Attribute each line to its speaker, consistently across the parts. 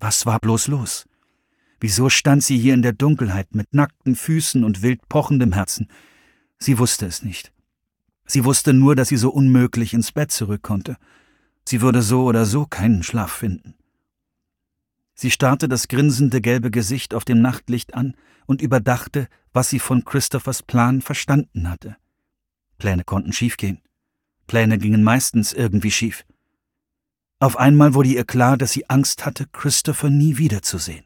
Speaker 1: Was war bloß los? Wieso stand sie hier in der Dunkelheit mit nackten Füßen und wild pochendem Herzen? Sie wusste es nicht. Sie wusste nur, dass sie so unmöglich ins Bett zurück konnte. Sie würde so oder so keinen Schlaf finden. Sie starrte das grinsende gelbe Gesicht auf dem Nachtlicht an und überdachte, was sie von Christophers Plan verstanden hatte. Pläne konnten schiefgehen. Pläne gingen meistens irgendwie schief. Auf einmal wurde ihr klar, dass sie Angst hatte, Christopher nie wiederzusehen.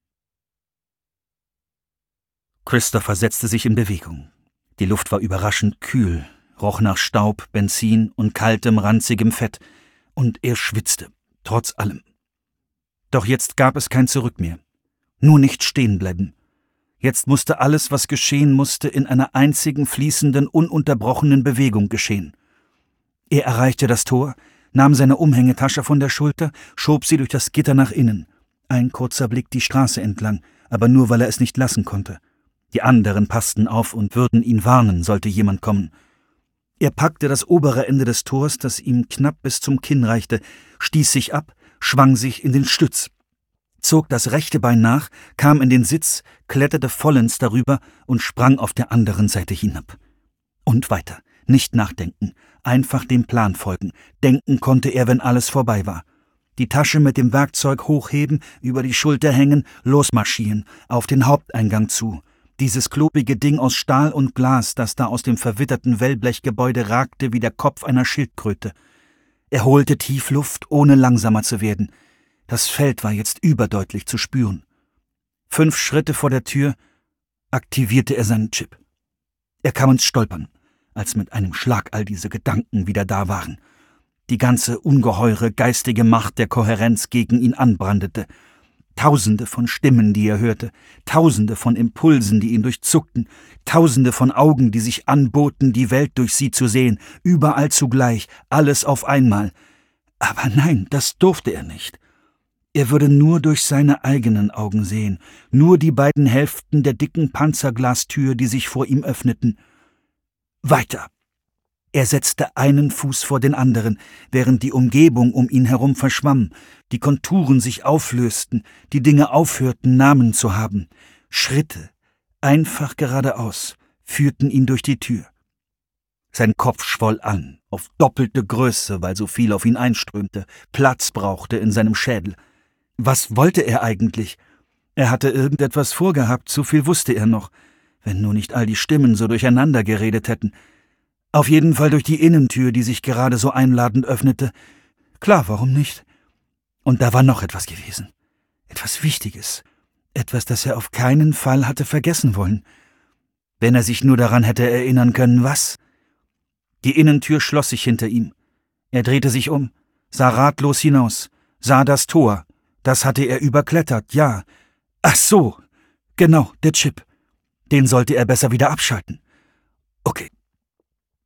Speaker 1: Christopher setzte sich in Bewegung. Die Luft war überraschend kühl, roch nach Staub, Benzin und kaltem, ranzigem Fett, und er schwitzte, trotz allem. Doch jetzt gab es kein Zurück mehr. Nur nicht stehen bleiben. Jetzt musste alles, was geschehen musste, in einer einzigen, fließenden, ununterbrochenen Bewegung geschehen. Er erreichte das Tor, nahm seine Umhängetasche von der Schulter, schob sie durch das Gitter nach innen. Ein kurzer Blick die Straße entlang, aber nur, weil er es nicht lassen konnte. Die anderen passten auf und würden ihn warnen, sollte jemand kommen. Er packte das obere Ende des Tors, das ihm knapp bis zum Kinn reichte, stieß sich ab, schwang sich in den Stütz, zog das rechte Bein nach, kam in den Sitz, kletterte vollends darüber und sprang auf der anderen Seite hinab. Und weiter, nicht nachdenken, einfach dem Plan folgen. Denken konnte er, wenn alles vorbei war. Die Tasche mit dem Werkzeug hochheben, über die Schulter hängen, losmarschieren, auf den Haupteingang zu. Dieses klobige Ding aus Stahl und Glas, das da aus dem verwitterten Wellblechgebäude ragte wie der Kopf einer Schildkröte. Er holte tief Luft, ohne langsamer zu werden. Das Feld war jetzt überdeutlich zu spüren. 5 Schritte vor der Tür aktivierte er seinen Chip. Er kam ins Stolpern, als mit einem Schlag all diese Gedanken wieder da waren. Die ganze ungeheure geistige Macht der Kohärenz gegen ihn anbrandete. Tausende von Stimmen, die er hörte, Tausende von Impulsen, die ihn durchzuckten, Tausende von Augen, die sich anboten, die Welt durch sie zu sehen, überall zugleich, alles auf einmal. Aber nein, das durfte er nicht. Er würde nur durch seine eigenen Augen sehen, nur die beiden Hälften der dicken Panzerglastür, die sich vor ihm öffneten. Weiter. Er setzte einen Fuß vor den anderen, während die Umgebung um ihn herum verschwamm, die Konturen sich auflösten, die Dinge aufhörten, Namen zu haben. Schritte, einfach geradeaus, führten ihn durch die Tür. Sein Kopf schwoll an, auf doppelte Größe, weil so viel auf ihn einströmte, Platz brauchte in seinem Schädel. Was wollte er eigentlich? Er hatte irgendetwas vorgehabt, so viel wusste er noch, wenn nur nicht all die Stimmen so durcheinander geredet hätten. Auf jeden Fall durch die Innentür, die sich gerade so einladend öffnete. Klar, warum nicht? Und da war noch etwas gewesen. Etwas Wichtiges. Etwas, das er auf keinen Fall hatte vergessen wollen. Wenn er sich nur daran hätte erinnern können, was? Die Innentür schloss sich hinter ihm. Er drehte sich um, sah ratlos hinaus, sah das Tor. Das hatte er überklettert, ja. Ach so, genau, der Chip. Den sollte er besser wieder abschalten. Okay,